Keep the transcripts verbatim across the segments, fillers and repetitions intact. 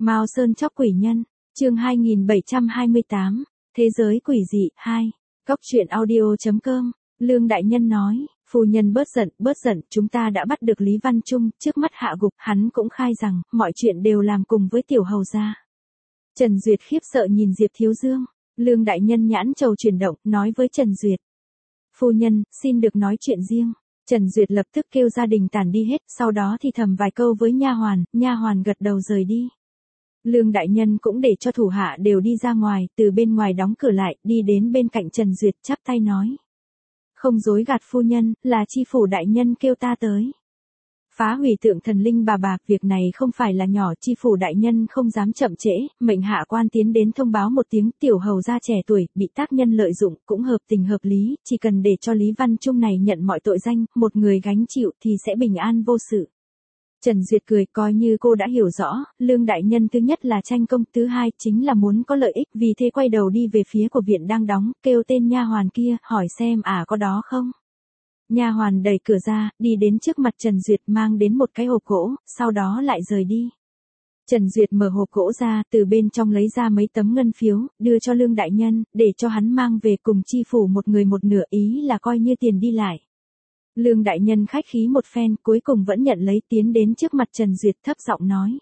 Mao Sơn chóc quỷ nhân, chương hai nghìn bảy trăm hai mươi tám, Thế giới quỷ dị, hai. Góc truyện audio chấm com, Lương Đại Nhân nói, phu nhân bớt giận, bớt giận, chúng ta đã bắt được Lý Văn Trung, trước mắt hạ gục, hắn cũng khai rằng, mọi chuyện đều làm cùng với tiểu hầu gia. Trần Duyệt khiếp sợ nhìn Diệp Thiếu Dương, Lương Đại Nhân nhãn trầu chuyển động, nói với Trần Duyệt. Phu nhân, xin được nói chuyện riêng. Trần Duyệt lập tức kêu gia đình tản đi hết, sau đó thì thầm vài câu với nha hoàn, nha hoàn gật đầu rời đi. Lương Đại Nhân cũng để cho thủ hạ đều đi ra ngoài, từ bên ngoài đóng cửa lại, đi đến bên cạnh Trần Duyệt chắp tay nói. Không dối gạt phu nhân, là chi phủ đại nhân kêu ta tới. Phá hủy tượng thần linh bà bạc, việc này không phải là nhỏ, chi phủ đại nhân không dám chậm trễ, mệnh hạ quan tiến đến thông báo một tiếng, tiểu hầu gia trẻ tuổi, bị tác nhân lợi dụng, cũng hợp tình hợp lý, chỉ cần để cho Lý Văn Trung này nhận mọi tội danh, một người gánh chịu thì sẽ bình an vô sự. Trần Duyệt cười, coi như cô đã hiểu rõ, Lương Đại Nhân thứ nhất là tranh công, thứ hai chính là muốn có lợi ích, vì thế quay đầu đi về phía của viện đang đóng, kêu tên nha hoàn kia, hỏi xem à có đó không. Nha hoàn đẩy cửa ra, đi đến trước mặt Trần Duyệt mang đến một cái hộp gỗ, sau đó lại rời đi. Trần Duyệt mở hộp gỗ ra, từ bên trong lấy ra mấy tấm ngân phiếu, đưa cho Lương Đại Nhân, để cho hắn mang về cùng chi phủ một người một nửa, ý là coi như tiền đi lại. Lương Đại Nhân khách khí một phen, cuối cùng vẫn nhận lấy, tiến đến trước mặt Trần Duyệt thấp giọng nói.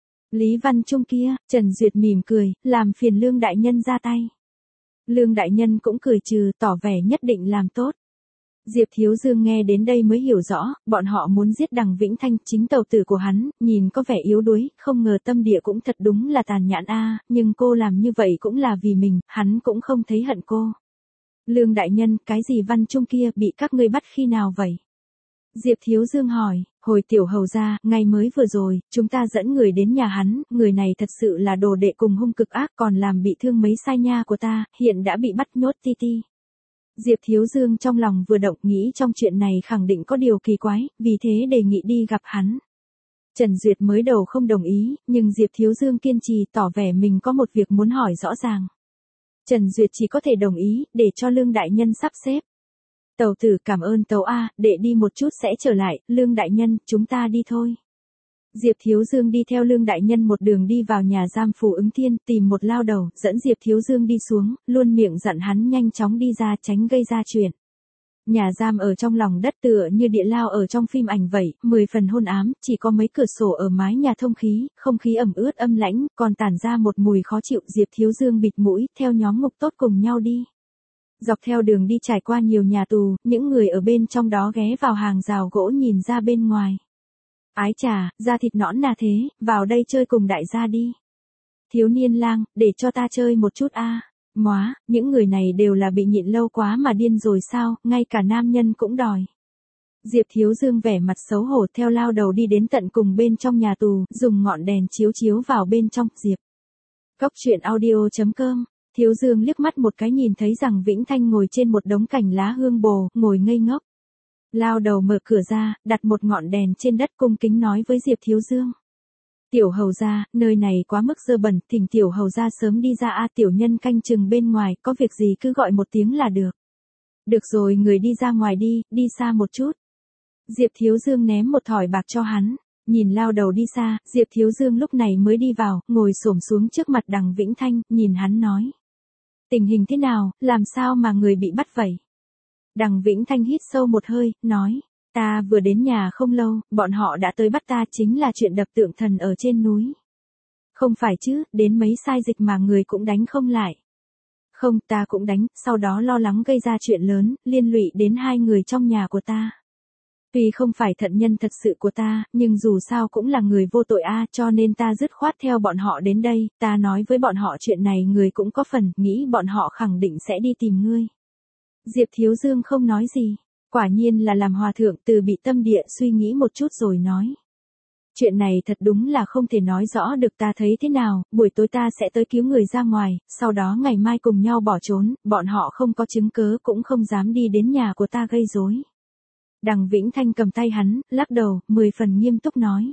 Lý Văn Trung kia, Trần Duyệt mỉm cười, làm phiền Lương Đại Nhân ra tay. Lương Đại Nhân cũng cười trừ, tỏ vẻ nhất định làm tốt. Diệp Thiếu Dương nghe đến đây mới hiểu rõ, bọn họ muốn giết Đằng Vĩnh Thanh, chính tàu tử của hắn, nhìn có vẻ yếu đuối, không ngờ tâm địa cũng thật đúng là tàn nhẫn a, nhưng cô làm như vậy cũng là vì mình, hắn cũng không thấy hận cô. Lương Đại Nhân, cái gì Văn Trung kia bị các ngươi bắt khi nào vậy? Diệp Thiếu Dương hỏi, hồi tiểu hầu gia, ngày mới vừa rồi, chúng ta dẫn người đến nhà hắn, người này thật sự là đồ đệ cùng hung cực ác, còn làm bị thương mấy sai nha của ta, hiện đã bị bắt nhốt ti ti. Diệp Thiếu Dương trong lòng vừa động, nghĩ trong chuyện này khẳng định có điều kỳ quái, vì thế đề nghị đi gặp hắn. Trần Duyệt mới đầu không đồng ý, nhưng Diệp Thiếu Dương kiên trì, tỏ vẻ mình có một việc muốn hỏi rõ ràng. Trần Duyệt chỉ có thể đồng ý, để cho Lương Đại Nhân sắp xếp. Tàu tử cảm ơn tàu A, để đi một chút sẽ trở lại, Lương Đại Nhân, chúng ta đi thôi. Diệp Thiếu Dương đi theo Lương Đại Nhân một đường đi vào nhà giam Phủ Ứng Thiên, tìm một lao đầu, dẫn Diệp Thiếu Dương đi xuống, luôn miệng dặn hắn nhanh chóng đi ra tránh gây ra chuyện. Nhà giam ở trong lòng đất tựa như địa lao ở trong phim ảnh vậy, mười phần hôn ám, chỉ có mấy cửa sổ ở mái nhà thông khí, không khí ẩm ướt âm lãnh, còn tản ra một mùi khó chịu. Diệp Thiếu Dương bịt mũi, theo nhóm ngục tốt cùng nhau đi. Dọc theo đường đi trải qua nhiều nhà tù, những người ở bên trong đó ghé vào hàng rào gỗ nhìn ra bên ngoài. Ái chà, da thịt nõn nà thế, vào đây chơi cùng đại gia đi. Thiếu niên lang, để cho ta chơi một chút a. À. Móa, những người này đều là bị nhịn lâu quá mà điên rồi sao, ngay cả nam nhân cũng đòi. Diệp Thiếu Dương vẻ mặt xấu hổ theo lao đầu đi đến tận cùng bên trong nhà tù, dùng ngọn đèn chiếu chiếu vào bên trong. Diệp. Góc truyện audio chấm com, Thiếu Dương liếc mắt một cái nhìn thấy rằng Vĩnh Thanh ngồi trên một đống cành lá hương bồ, ngồi ngây ngốc. Lao đầu mở cửa ra, đặt một ngọn đèn trên đất, cung kính nói với Diệp Thiếu Dương. Tiểu hầu gia, nơi này quá mức dơ bẩn, thỉnh tiểu hầu gia sớm đi ra a, tiểu nhân canh chừng bên ngoài, có việc gì cứ gọi một tiếng là được. Được rồi, người đi ra ngoài đi, đi xa một chút. Diệp Thiếu Dương ném một thỏi bạc cho hắn, nhìn lao đầu đi xa, Diệp Thiếu Dương lúc này mới đi vào, ngồi xổm xuống trước mặt Đằng Vĩnh Thanh, nhìn hắn nói. Tình hình thế nào, làm sao mà người bị bắt vậy? Đằng Vĩnh Thanh hít sâu một hơi, nói, ta vừa đến nhà không lâu, bọn họ đã tới bắt ta, chính là chuyện đập tượng thần ở trên núi. Không phải chứ, đến mấy sai dịch mà người cũng đánh không lại. Không, ta cũng đánh, sau đó lo lắng gây ra chuyện lớn, liên lụy đến hai người trong nhà của ta. Tuy không phải thận nhân thật sự của ta, nhưng dù sao cũng là người vô tội a, cho nên ta dứt khoát theo bọn họ đến đây, ta nói với bọn họ chuyện này người cũng có phần, nghĩ bọn họ khẳng định sẽ đi tìm ngươi. Diệp Thiếu Dương không nói gì, quả nhiên là làm hòa thượng, từ bị tâm địa suy nghĩ một chút rồi nói. Chuyện này thật đúng là không thể nói rõ được, ta thấy thế nào, buổi tối ta sẽ tới cứu người ra ngoài, sau đó ngày mai cùng nhau bỏ trốn, bọn họ không có chứng cớ cũng không dám đi đến nhà của ta gây rối. Đằng Vĩnh Thanh cầm tay hắn, lắc đầu, mười phần nghiêm túc nói.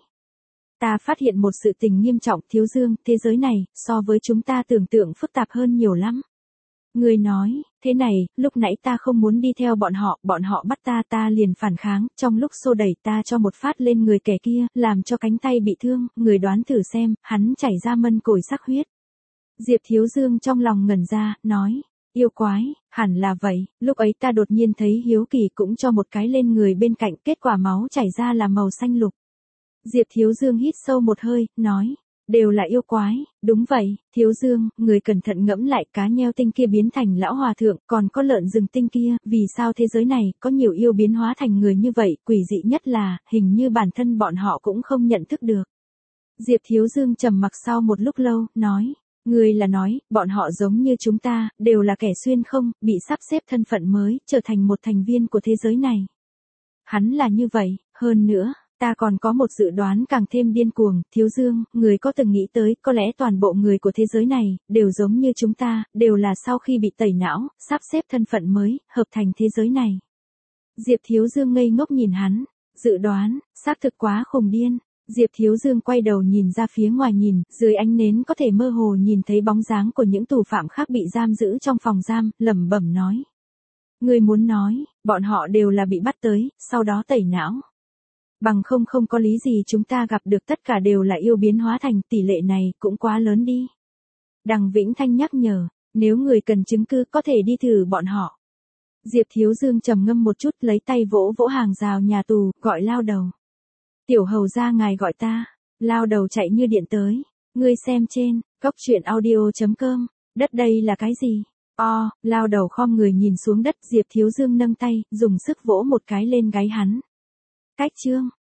Ta phát hiện một sự tình nghiêm trọng, Thiếu Dương, thế giới này, so với chúng ta tưởng tượng phức tạp hơn nhiều lắm. Người nói, thế này, lúc nãy ta không muốn đi theo bọn họ, bọn họ bắt ta ta liền phản kháng, trong lúc xô đẩy ta cho một phát lên người kẻ kia, làm cho cánh tay bị thương, người đoán thử xem, hắn chảy ra mân cồi sắc huyết. Diệp Thiếu Dương trong lòng ngẩn ra, nói, yêu quái, hẳn là vậy, lúc ấy ta đột nhiên thấy hiếu kỳ cũng cho một cái lên người bên cạnh, kết quả máu chảy ra là màu xanh lục. Diệp Thiếu Dương hít sâu một hơi, nói, đều là yêu quái, đúng vậy, Thiếu Dương, người cẩn thận ngẫm lại cá nheo tinh kia biến thành lão hòa thượng, còn có lợn rừng tinh kia, vì sao thế giới này có nhiều yêu biến hóa thành người như vậy, quỷ dị nhất là, hình như bản thân bọn họ cũng không nhận thức được. Diệp Thiếu Dương trầm mặc sau một lúc lâu, nói, người là nói, bọn họ giống như chúng ta, đều là kẻ xuyên không, bị sắp xếp thân phận mới, trở thành một thành viên của thế giới này. Hắn là như vậy, hơn nữa. Ta còn có một dự đoán càng thêm điên cuồng, Thiếu Dương, người có từng nghĩ tới, có lẽ toàn bộ người của thế giới này, đều giống như chúng ta, đều là sau khi bị tẩy não, sắp xếp thân phận mới, hợp thành thế giới này. Diệp Thiếu Dương ngây ngốc nhìn hắn, dự đoán, xác thực quá khùng điên. Diệp Thiếu Dương quay đầu nhìn ra phía ngoài nhìn, dưới ánh nến có thể mơ hồ nhìn thấy bóng dáng của những tù phạm khác bị giam giữ trong phòng giam, lẩm bẩm nói. Người muốn nói, bọn họ đều là bị bắt tới, sau đó tẩy não. Bằng không không có lý gì chúng ta gặp được tất cả đều là yêu biến hóa thành, tỷ lệ này cũng quá lớn đi. Đằng Vĩnh Thanh nhắc nhở, nếu người cần chứng cứ có thể đi thử bọn họ. Diệp Thiếu Dương trầm ngâm một chút lấy tay vỗ vỗ hàng rào nhà tù, gọi lao đầu. Tiểu hầu ra ngài gọi ta, lao đầu chạy như điện tới. Ngươi xem trên, cốc truyện audio chấm com, đất đây là cái gì? O, lao đầu khom người nhìn xuống đất, Diệp Thiếu Dương nâng tay, dùng sức vỗ một cái lên gáy hắn. Cách chương.